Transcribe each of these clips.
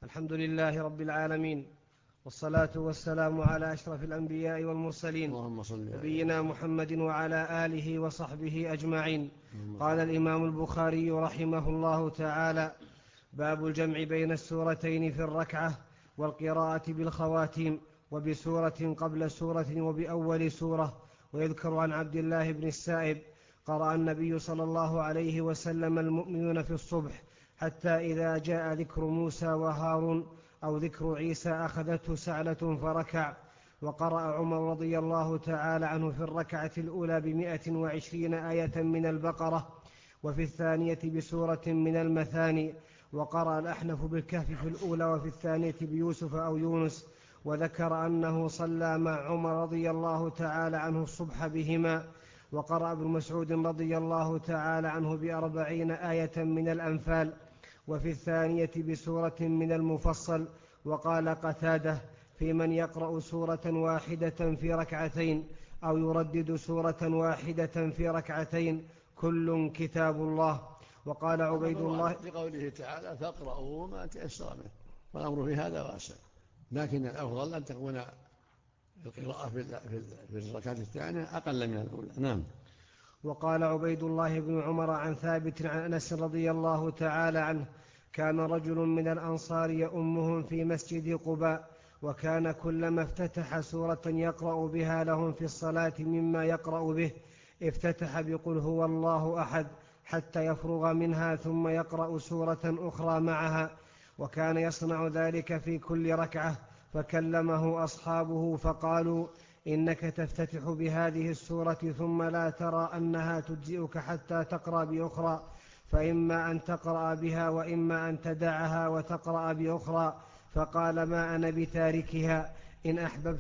الحمد لله رب العالمين، والصلاة والسلام على أشرف الأنبياء والمرسلين نبينا محمد وعلى آله وصحبه أجمعين. قال الإمام البخاري رحمه الله تعالى: باب الجمع بين السورتين في الركعة والقراءة بالخواتيم وبسورة قبل سورة وبأول سورة. ويذكر عن عبد الله بن السائب: قرأ النبي صلى الله عليه وسلم المؤمنون في الصبح حتى إذا جاء ذكر موسى وهارون أو ذكر عيسى أخذته سعلة فركع. وقرأ عمر رضي الله تعالى عنه في الركعة الأولى 120 آية من البقرة، وفي الثانية بسورة من المثاني. وقرأ الأحنف بالكهف في الأولى وفي الثانية بيوسف أو يونس. وذكر أنه صلى مع عمر رضي الله تعالى عنه الصبح بهما. وقرأ ابن مسعود رضي الله تعالى عنه ب40 آية من الأنفال، وفي الثانية بسورة من المفصل. وقال قتادة: في من يقرأ سورة واحدة في ركعتين أو يردد سورة واحدة في ركعتين كل كتاب الله. وقال عبيد الله لقوله تعالى: فاقرأوا ما تيسر منه، والأمر في هذا واسع، لكن الأفضل أن تكون القراءة في الركعة الثانية أقل من الأولى. نعم. وقال عبيد الله بن عمر عن ثابت عن أنس رضي الله تعالى عنه: كان رجل من الأنصار يؤمهم في مسجد قباء، وكان كلما افتتح سورة يقرأ بها لهم في الصلاة مما يقرأ به افتتح بقل هو الله أحد حتى يفرغ منها ثم يقرأ سورة أخرى معها، وكان يصنع ذلك في كل ركعة. فكلمه أصحابه فقالوا: إنك تفتتح بهذه السورة ثم لا ترى أنها تجزئك حتى تقرأ بأخرى، فإما أن تقرأ بها وإما أن تدعها وتقرأ بأخرى. فقال: ما أنا بتاركها، إن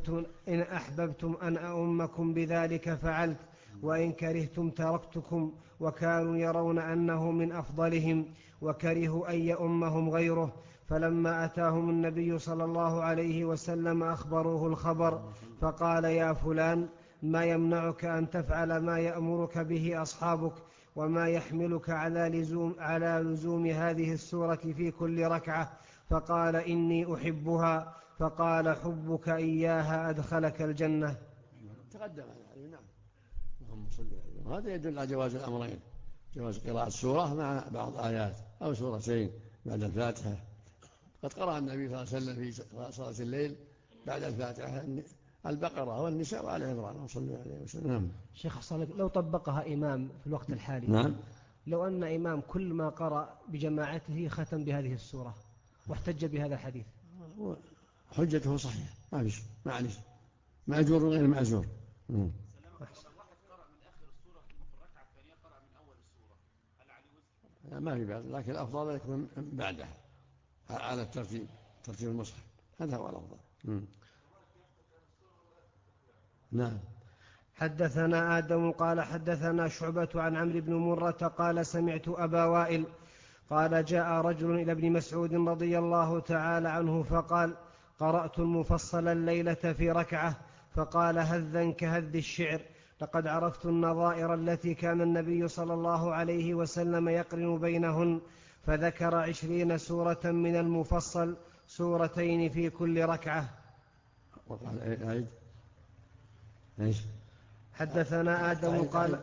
أحببتم أن أؤمكم بذلك فعلت، وإن كرهتم تركتكم. وكانوا يرون أنه من أفضلهم، وكرهوا أن يؤمهم غيره. فلما أتاهم النبي صلى الله عليه وسلم أخبروه الخبر، فقال: يا فلان، ما يمنعك أن تفعل ما يأمرك به أصحابك، وما يحملك على لزوم هذه السورة في كل ركعة؟ فقال: إني أحبها. فقال: حبك إياها أدخلك الجنة. تقدم هذا. نعم. اللهم صل عليه. هذا يدل على جواز الأمرين: جواز قراءة سورة مع بعض آيات أو سورتين بعد الفاتحة. قد قرأ النبي صلى الله عليه وسلم في صلاة الليل بعد الفاتحة البقرة والنساء وآل عمران صلى الله عليه وسلم. نعم. شيخ صالح، لو طبقها إمام في الوقت الحالي، نعم، لو أن إمام كل ما قرأ بجماعته ختم بهذه السورة واحتج بهذا الحديث، حجته صحيحة، ما فيش معلش، مأجور غير مأجور. واحد قرأ من آخر السورة في الركعة الثانية قرأ من أول السورة، هل عليه وزر؟ ما في بعد، لكن الأفضل يكون بعدها على ترتيب المصحف، هذا هو الأفضل. نعم. حدثنا آدم قال حدثنا شعبة عن عمرو بن مرة قال: سمعت أبا وائل قال: جاء رجل إلى ابن مسعود رضي الله تعالى عنه فقال: قرأت المفصل الليلة في ركعة. فقال: هذا كهذ الشعر، لقد عرفت النظائر التي كان النبي صلى الله عليه وسلم يقرن بينهن. فذكر 20 سورة من المفصل، سورتين في كل ركعة. وقال ايش؟ حدثنا آدم قال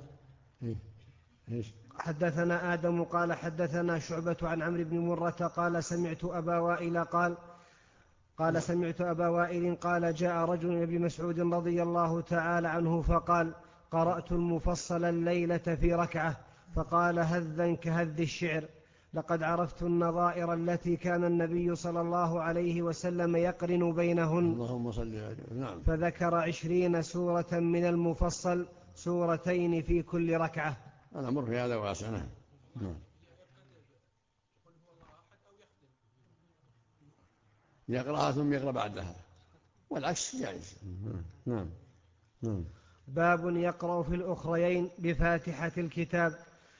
ايش؟ حدثنا آدم قال حدثنا شعبة عن عمرو بن مرة قال: سمعت أبا وائل قال: جاء رجل إلى ابن مسعود رضي الله تعالى عنه فقال: قرأت المفصل الليلة في ركعة. فقال: هذا كهذ الشعر، لقد عرفت النظائر التي كان النبي صلى الله عليه وسلم يقرن بينهن. اللهم صل عليه. نعم. فذكر 20 سورة من المفصل، سورتين في كل ركعة. الأمر في هذا واسع. نعم. يقرأها ثم يقرأ بعدها، والعكس جائز. نعم. باب يقرأ في الأخريين بفاتحة الكتاب.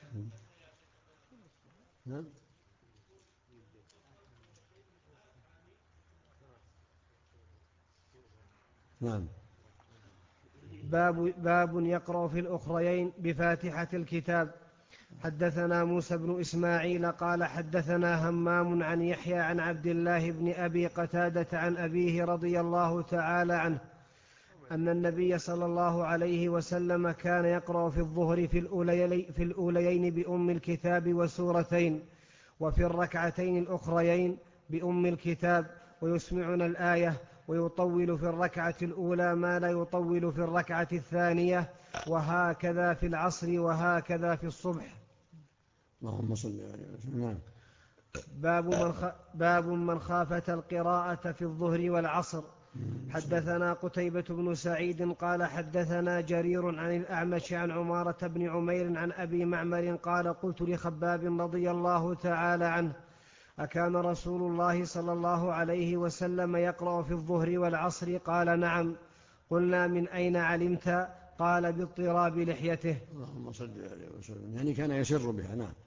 نعم. باب يقرأ في الأخريين بفاتحة الكتاب. حدثنا موسى بن إسماعيل قال حدثنا همام عن يحيى عن عبد الله بن أبي قتادة عن أبيه رضي الله تعالى عنه أن النبي صلى الله عليه وسلم كان يقرأ في الظهر في الأوليين بأم الكتاب وسورتين، وفي الركعتين الأخريين بأم الكتاب، ويسمعنا الآية، ويطول في الركعة الأولى ما لا يطول في الركعة الثانية، وهكذا في العصر وهكذا في الصبح. اللهم صل عليه وسلم. باب من خافت القراءة في الظهر والعصر. حدثنا قتيبة بن سعيد قال حدثنا جرير عن الأعمش عن عمارة بن عمير عن أبي معمر قال قلت لخباب رضي الله تعالى عنه أكان رسول الله صلى الله عليه وسلم يقرأ في الظهر والعصر؟ قال نعم. قلنا من أين علمت؟ قال باضطراب لحيته. اللهم صل عليه وسلم. يعني كان يسر بها. نعم.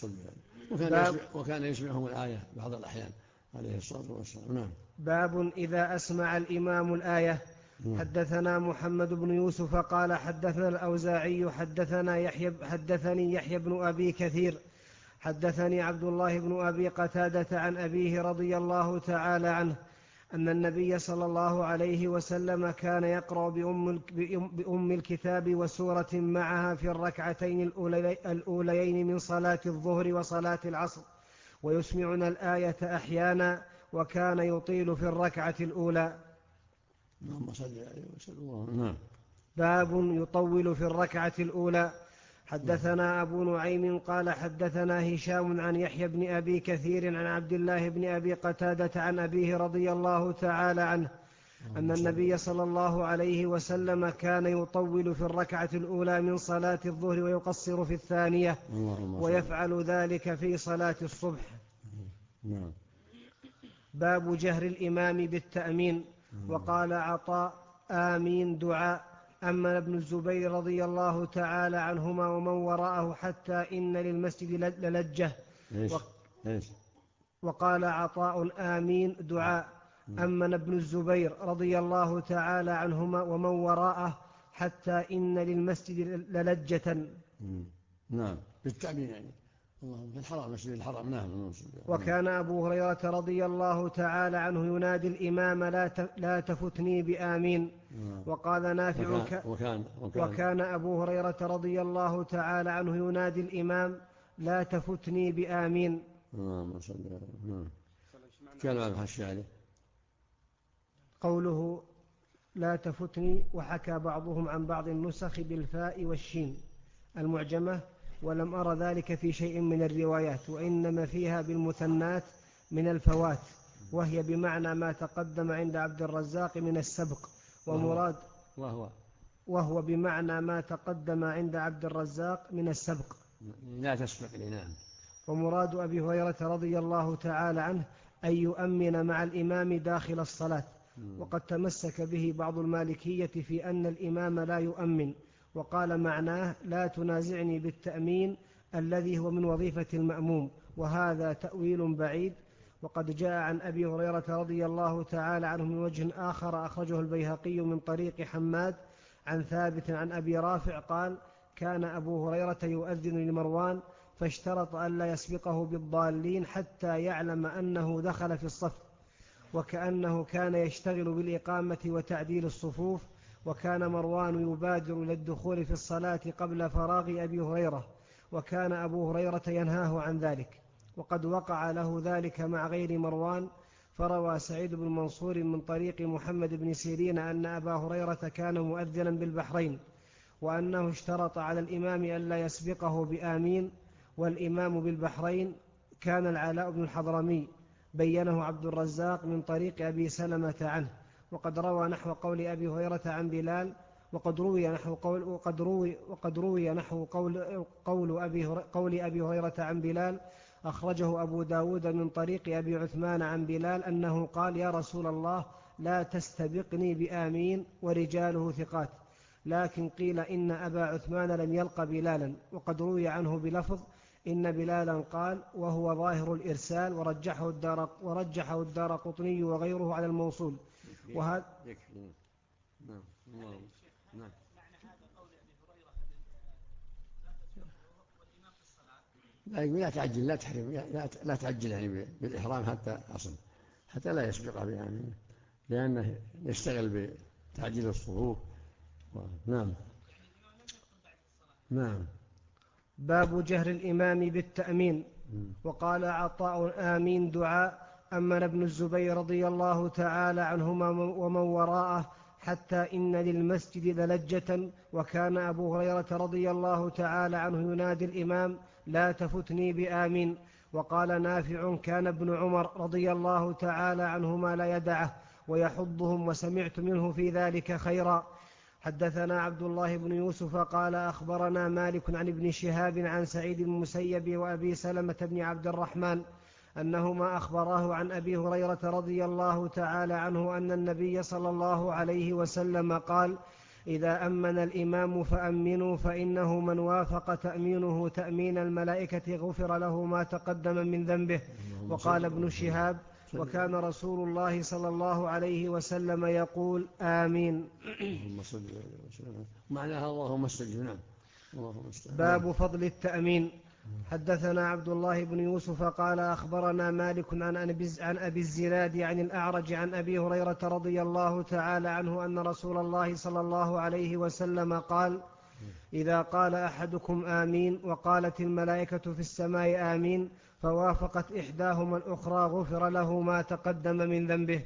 وكان يسمعهم الآية بعض الأحيان عليه الصلاة والسلام. نعم. باب إذا أسمع الإمام الآية. حدثنا محمد بن يوسف قال حدثنا الأوزاعي حدثني يحيى بن أبي كثير حدثني عبد الله بن أبي قتادة عن أبيه رضي الله تعالى عنه أن النبي صلى الله عليه وسلم كان يقرأ بأم الكتاب وسورة معها في الركعتين الأوليين من صلاة الظهر وصلاة العصر، ويسمعنا الآية أحيانا، وكان يطيل في الركعة الأولى. اللهم صل عليه وسلم. باب يطول في الركعة الأولى. حدثنا أبو نعيم قال حدثنا هشام عن يحيى بن أبي كثير عن عبد الله بن أبي قتادة عن أبيه رضي الله تعالى عنه أن النبي صلى الله عليه وسلم كان يطول في الركعة الأولى من صلاة الظهر ويقصر في الثانية، ويفعل ذلك في صلاة الصبح. باب جهر الإمام بالتأمين. وقال عطاء آمين دعاء. أما ابن الزبير رضي الله تعالى عنهما ومن وراءه حتى إن للمسجد للجة. وقال عطاء آمين دعاء. أما ابن الزبير رضي الله تعالى عنهما ومن وراءه حتى إن للمسجد للجة. نعم بالتأمين يعني اللهم في الحرم مسجد الحرم. نعم. وكان أبو هريرة رضي الله تعالى عنه ينادي الإمام لا تفتني بآمين. وقال نافع وكان أبو هريرة رضي الله تعالى عنه ينادي الإمام لا تفتني بآمين. كان على الحشي عليه قوله لا تفتني. وحكى بعضهم عن بعض النسخ بالفاء والشين المعجمة، ولم أرى ذلك في شيء من الروايات، وإنما فيها بالمثنات من الفوات، وهي بمعنى ما تقدم عند عبد الرزاق من السبق، وهو بمعنى ما تقدم عند عبد الرزاق من السبق لا تسبق لي. نعم. ومراد أبي هريرة رضي الله تعالى عنه أن يؤمن مع الإمام داخل الصلاة. وقد تمسك به بعض المالكية في أن الإمام لا يؤمن، وقال معناه لا تنازعني بالتأمين الذي هو من وظيفة المأموم، وهذا تأويل بعيد. وقد جاء عن أبي هريرة رضي الله تعالى عنه من وجه آخر أخرجه البيهقي من طريق حماد عن ثابت عن أبي رافع قال كان أبو هريرة يؤذن لمروان فاشترط ألا يسبقه بالضالين حتى يعلم أنه دخل في الصف، وكأنه كان يشتغل بالإقامة وتعديل الصفوف، وكان مروان يبادر للدخول في الصلاة قبل فراغ أبي هريرة، وكان أبو هريرة ينهاه عن ذلك. وقد وقع له ذلك مع غير مروان، فروى سعيد بن منصور من طريق محمد بن سيرين أن أبا هريرة كان مؤذنا بالبحرين، وأنه اشترط على الإمام ألا يسبقه بآمين، والإمام بالبحرين كان العلاء بن الحضرمي، بينه عبد الرزاق من طريق أبي سلمة عنه. وقد روى نحو قول أبي هريرة عن بلال، وقد روي نحو قول أبي هريرة عن بلال أخرجه أبو داود من طريق أبي عثمان عن بلال أنه قال يا رسول الله لا تستبقني بآمين، ورجاله ثقات. لكن قيل إن أبا عثمان لم يلق بلالا، وقد روي عنه بلفظ إن بلالا قال، وهو ظاهر الإرسال، ورجحه الدارقطني وغيره على الموصول. وهذا نعم. معنى هذا قول أبي هريرة لا تسبقه والإمام في الصلاة لا تعجل، لا تحرم، لا تعجل يعني بالإحرام حتى لا يسبق بأمينه، لأنه يشتغل بتعجيل الصفوف. نعم. نعم. باب جهر الإمام بالتأمين. وقال عطاء: آمين دعاء. أمن ابن الزبير رضي الله تعالى عنهما ومن وراءه حتى إن للمسجد للجة، وكان أبو هريرة رضي الله تعالى عنه ينادي الإمام: لا تفتني بآمين. وقال نافع: كان ابن عمر رضي الله تعالى عنهما لا يدعه ويحضهم، وسمعت منه في ذلك خيرا. حدثنا عبد الله بن يوسف قال أخبرنا مالك عن ابن شهاب عن سعيد بن المسيب وأبي سلمة بن عبد الرحمن أنهما أخبراه عن أبي هريرة رضي الله تعالى عنه أن النبي صلى الله عليه وسلم قال: إذا أمن الإمام فأمنوا، فإنه من وافق تأمينه تأمين الملائكة غفر له ما تقدم من ذنبه. وقال ابن شهاب: وكان رسول الله صلى الله عليه وسلم يقول: آمين. معناها اللهم استجب. نعم. باب فضل التأمين. حدثنا عبد الله بن يوسف قال أخبرنا مالك عن أبي الزناد عن الأعرج عن أبي هريرة رضي الله تعالى عنه أن رسول الله صلى الله عليه وسلم قال: إذا قال أحدكم آمين وقالت الملائكة في السماء آمين فوافقت إحداهما الأخرى غفر له ما تقدم من ذنبه.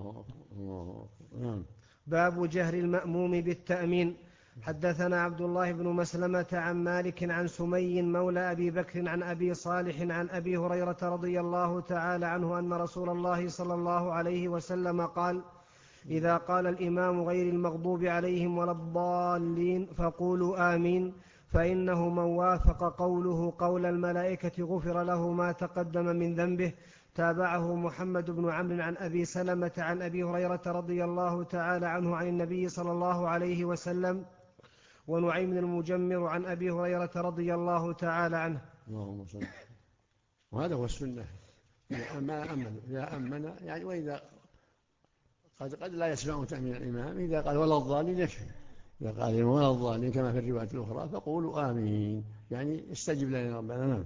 باب جهر المأموم بالتأمين. حدثنا عبد الله بن مسلمة عن مالك عن سمي مولى أبي بكر عن أبي صالح عن أبي هريرة رضي الله تعالى عنه أن رسول الله صلى الله عليه وسلم قال: إذا قال الإمام غير المغضوب عليهم ولا الضالين فقولوا آمين، فإنه من وافق قوله قول الملائكة غفر له ما تقدم من ذنبه. تابعه محمد بن عمرو عن أبي سلمة عن أبي هريرة رضي الله تعالى عنه عن النبي صلى الله عليه وسلم، ونعيم المجمر عن أبي هريرة رضي الله تعالى عنه. اللهم صل. وهذا هو السنة. إذا أمن يعني، وإذا قد لا يسمع تأمين الإمام، إذا قال ولا الضالين يكفي. إذا قال ولا الضالين كما في الرواية الأخرى فقولوا آمين، يعني استجب لنا ربنا. نعم.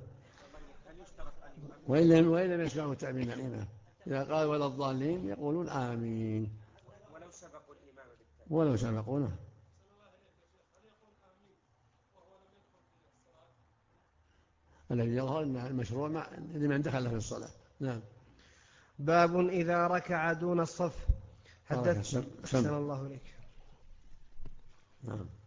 وإن لم يسمعوا تأمين الإمام، إذا قال ولا الضالين يقولون آمين ولو سبقونا. الذي يظهر أن المشروع لمن دخل في الصلاة. نعم. باب إذا ركع دون الصف. حدث الله عليك. نعم.